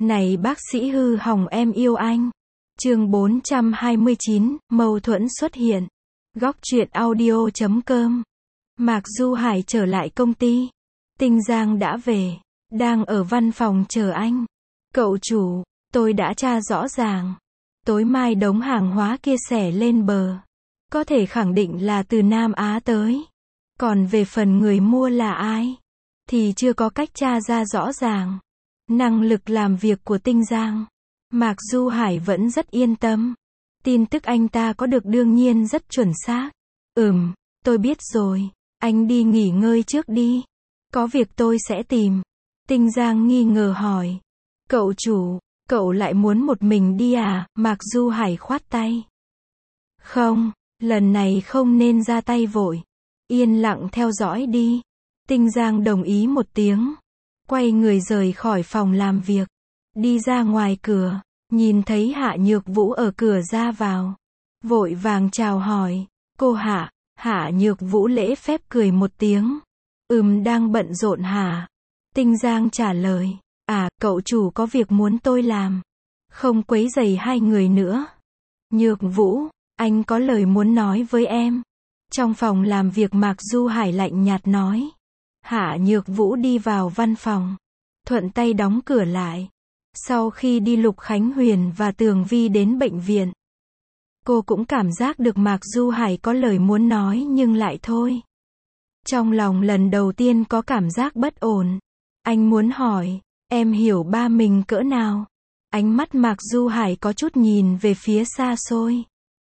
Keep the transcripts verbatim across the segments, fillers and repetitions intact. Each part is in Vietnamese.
Này bác sĩ hư hỏng em yêu anh. Chương bốn trăm hai mươi chín, mâu thuẫn xuất hiện. Góc truyện audio chấm com. Mạc Du Hải trở lại công ty. Tinh Giang đã về, đang ở văn phòng chờ anh. Cậu chủ, tôi đã tra rõ ràng. Tối mai đống hàng hóa kia xẻ lên bờ. Có thể khẳng định là từ Nam Á tới. Còn về phần người mua là ai, thì chưa có cách tra ra rõ ràng. Năng lực làm việc của Tinh Giang, Mạc Du Hải vẫn rất yên tâm. Tin tức anh ta có được đương nhiên rất chuẩn xác. Ừm, tôi biết rồi. Anh đi nghỉ ngơi trước đi. Có việc tôi sẽ tìm. Tinh Giang nghi ngờ hỏi. Cậu chủ, cậu lại muốn một mình đi à? Mạc Du Hải khoát tay. Không, lần này không nên ra tay vội. Yên lặng theo dõi đi. Tinh Giang đồng ý một tiếng. Quay người rời khỏi phòng làm việc. Đi ra ngoài cửa. Nhìn thấy Hạ Nhược Vũ ở cửa ra vào. Vội vàng chào hỏi. Cô Hạ. Hạ Nhược Vũ lễ phép cười một tiếng. Ừm, đang bận rộn hả? Tinh Giang trả lời. À, cậu chủ có việc muốn tôi làm. Không quấy rầy hai người nữa. Nhược Vũ, anh có lời muốn nói với em. Trong phòng làm việc Mạc Du Hải lạnh nhạt nói. Hạ Nhược Vũ đi vào văn phòng. Thuận tay đóng cửa lại. Sau khi đi Lục Khánh Huyền và Tường Vi đến bệnh viện, cô cũng cảm giác được Mạc Du Hải có lời muốn nói nhưng lại thôi. Trong lòng lần đầu tiên có cảm giác bất ổn. Anh muốn hỏi, em hiểu ba mình cỡ nào? Ánh mắt Mạc Du Hải có chút nhìn về phía xa xôi.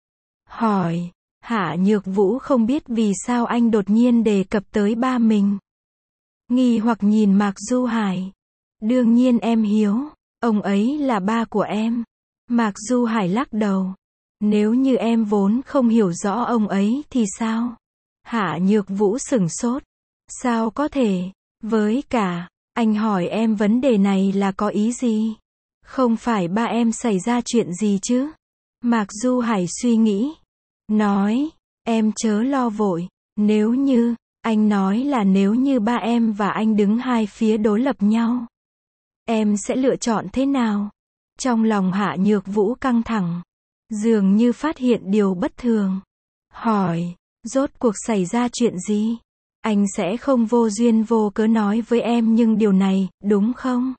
Hỏi, Hạ Nhược Vũ không biết vì sao anh đột nhiên đề cập tới ba mình. Nghi hoặc nhìn Mạc Du Hải. Đương nhiên em hiểu, ông ấy là ba của em. Mạc Du Hải lắc đầu. Nếu như em vốn không hiểu rõ ông ấy thì sao? Hạ Nhược Vũ sửng sốt. Sao có thể? Với cả, anh hỏi em vấn đề này là có ý gì? Không phải ba em xảy ra chuyện gì chứ? Mạc Du Hải suy nghĩ. Nói, em chớ lo vội. Nếu như, anh nói là nếu như ba em và anh đứng hai phía đối lập nhau, em sẽ lựa chọn thế nào? Trong lòng Hạ Nhược Vũ căng thẳng. Dường như phát hiện điều bất thường. Hỏi, rốt cuộc xảy ra chuyện gì? Anh sẽ không vô duyên vô cớ nói với em nhưng điều này, đúng không?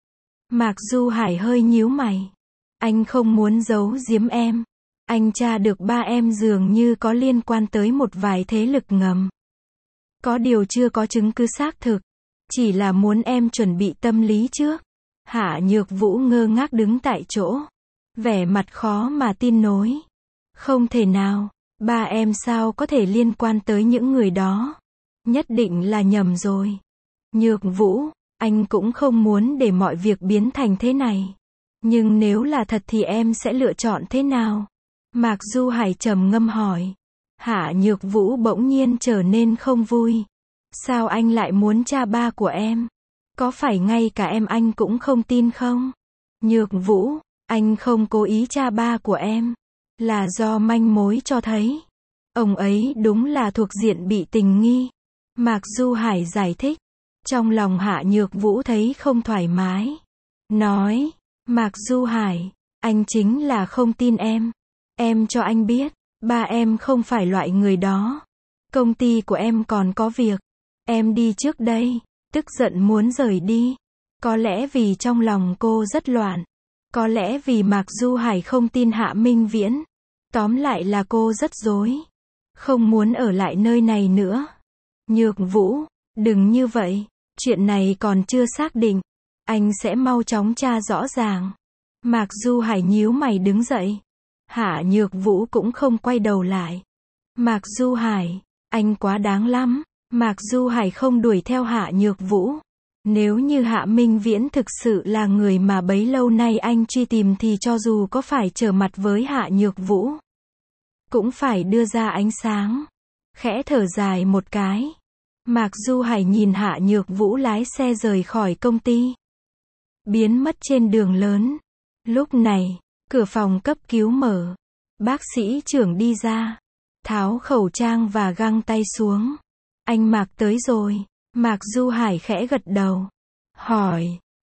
Mạc Du Hải hơi nhíu mày. Anh không muốn giấu giếm em. Anh tra được ba em dường như có liên quan tới một vài thế lực ngầm. Có điều chưa có chứng cứ xác thực. Chỉ là muốn em chuẩn bị tâm lý trước. Hạ Nhược Vũ ngơ ngác đứng tại chỗ. Vẻ mặt khó mà tin nổi. Không thể nào, ba em sao có thể liên quan tới những người đó? Nhất định là nhầm rồi. Nhược Vũ, anh cũng không muốn để mọi việc biến thành thế này. Nhưng nếu là thật thì em sẽ lựa chọn thế nào? Mạc Du Hải trầm ngâm hỏi. Hạ Nhược Vũ bỗng nhiên trở nên không vui. Sao anh lại muốn tra ba của em? Có phải ngay cả em anh cũng không tin không? Nhược Vũ, anh không cố ý tra ba của em. Là do manh mối cho thấy. Ông ấy đúng là thuộc diện bị tình nghi. Mạc Du Hải giải thích. Trong lòng Hạ Nhược Vũ thấy không thoải mái. Nói, Mạc Du Hải, anh chính là không tin em. Em cho anh biết, ba em không phải loại người đó. Công ty của em còn có việc. Em đi trước đây. Tức giận muốn rời đi. Có lẽ vì trong lòng cô rất loạn. Có lẽ vì Mạc Du Hải không tin Hạ Minh Viễn. Tóm lại là cô rất rối. Không muốn ở lại nơi này nữa. Nhược Vũ, đừng như vậy. Chuyện này còn chưa xác định. Anh sẽ mau chóng tra rõ ràng. Mạc Du Hải nhíu mày đứng dậy. Hạ Nhược Vũ cũng không quay đầu lại. Mạc Du Hải, anh quá đáng lắm. Mạc Du Hải không đuổi theo Hạ Nhược Vũ. Nếu như Hạ Minh Viễn thực sự là người mà bấy lâu nay anh truy tìm thì cho dù có phải trở mặt với Hạ Nhược Vũ, cũng phải đưa ra ánh sáng. Khẽ thở dài một cái. Mạc Du Hải nhìn Hạ Nhược Vũ lái xe rời khỏi công ty. Biến mất trên đường lớn. Lúc này, cửa phòng cấp cứu mở. Bác sĩ trưởng đi ra. Tháo khẩu trang và găng tay xuống. Anh Mạc tới rồi. Mạc Du Hải khẽ gật đầu. Hỏi,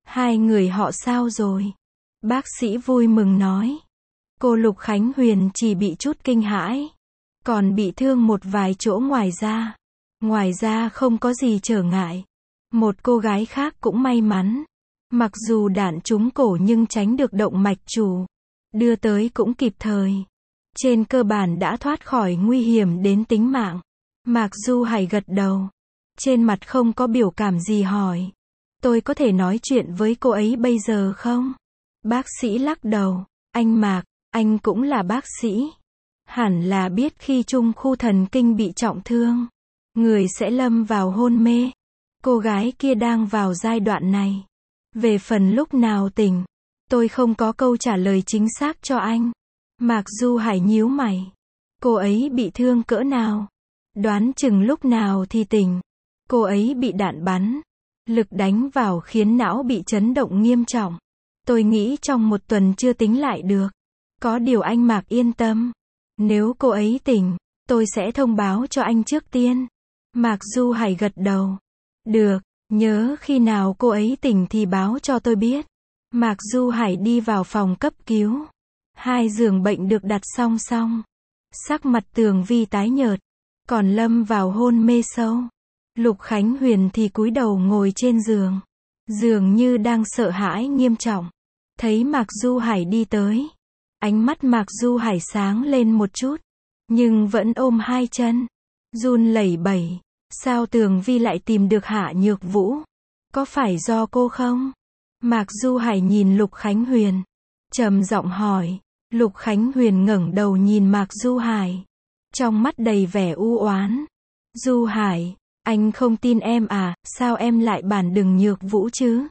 Hai người họ sao rồi? Bác sĩ vui mừng nói. Cô Lục Khánh Huyền chỉ bị chút kinh hãi. Còn bị thương một vài chỗ ngoài da. Ngoài ra không có gì trở ngại. Một cô gái khác cũng may mắn. Mặc dù đạn trúng cổ nhưng tránh được động mạch chủ. Đưa tới cũng kịp thời. Trên cơ bản đã thoát khỏi nguy hiểm đến tính mạng. Mạc Du Hải gật đầu. Trên mặt không có biểu cảm gì hỏi. Tôi có thể nói chuyện với cô ấy bây giờ không? Bác sĩ lắc đầu. Anh Mạc, anh cũng là bác sĩ. Hẳn là biết khi trung khu thần kinh bị trọng thương. Người sẽ lâm vào hôn mê. Cô gái kia đang vào giai đoạn này. Về phần lúc nào tỉnh, tôi không có câu trả lời chính xác cho anh. Mạc Du Hải nhíu mày. Cô ấy bị thương cỡ nào? Đoán chừng lúc nào thì tỉnh. Cô ấy bị đạn bắn. Lực đánh vào khiến não bị chấn động nghiêm trọng. Tôi nghĩ trong một tuần chưa tính lại được. Có điều anh Mạc yên tâm. Nếu cô ấy tỉnh, tôi sẽ thông báo cho anh trước tiên. Mạc Du Hải gật đầu. Được, nhớ khi nào cô ấy tỉnh thì báo cho tôi biết. Mạc Du Hải đi vào phòng cấp cứu. Hai giường bệnh được đặt song song. Sắc mặt Tường Vi tái nhợt. Còn lâm vào hôn mê sâu. Lục Khánh Huyền thì cúi đầu ngồi trên giường. Dường như đang sợ hãi nghiêm trọng. Thấy Mạc Du Hải đi tới. Ánh mắt Mạc Du Hải sáng lên một chút. Nhưng vẫn ôm hai chân. Run lẩy bẩy. Sao Tường Vi lại tìm được Hạ Nhược Vũ? Có phải do cô không? Mạc Du Hải nhìn Lục Khánh Huyền. Trầm giọng hỏi. Lục Khánh Huyền ngẩng đầu nhìn Mạc Du Hải. Trong mắt đầy vẻ u oán. Du Hải, anh không tin em à, sao em lại bản đừng Nhược Vũ chứ?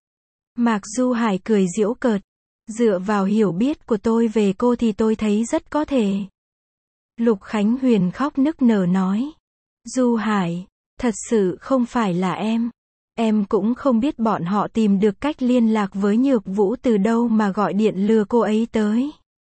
Mạc Du Hải cười giễu cợt. Dựa vào hiểu biết của tôi về cô thì tôi thấy rất có thể. Lục Khánh Huyền khóc nức nở nói. Du Hải, thật sự không phải là em. Em cũng không biết bọn họ tìm được cách liên lạc với Nhược Vũ từ đâu mà gọi điện lừa cô ấy tới.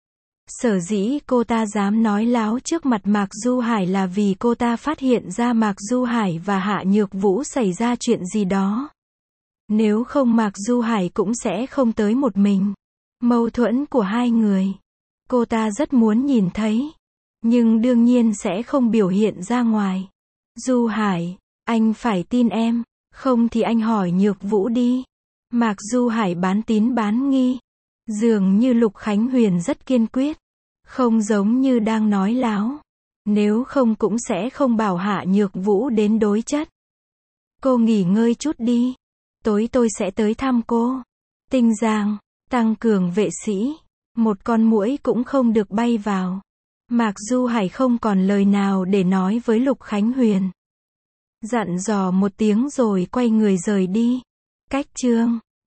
Sở dĩ cô ta dám nói láo trước mặt Mạc Du Hải là vì cô ta phát hiện ra Mạc Du Hải và Hạ Nhược Vũ xảy ra chuyện gì đó. Nếu không Mạc Du Hải cũng sẽ không tới một mình. Mâu thuẫn của hai người. Cô ta rất muốn nhìn thấy. Nhưng đương nhiên sẽ không biểu hiện ra ngoài. Du Hải, anh phải tin em. Không thì anh hỏi Nhược Vũ đi. Mạc Du Hải bán tín bán nghi. Dường như Lục Khánh Huyền rất kiên quyết. Không giống như đang nói láo. Nếu không cũng sẽ không bảo Hạ Nhược Vũ đến đối chất. Cô nghỉ ngơi chút đi. Tối tôi sẽ tới thăm cô. Tinh Giang, tăng cường vệ sĩ. Một con muỗi cũng không được bay vào. Mạc Du Hải không còn lời nào để nói với Lục Khánh Huyền. Dặn dò một tiếng rồi quay người rời đi. Cách chương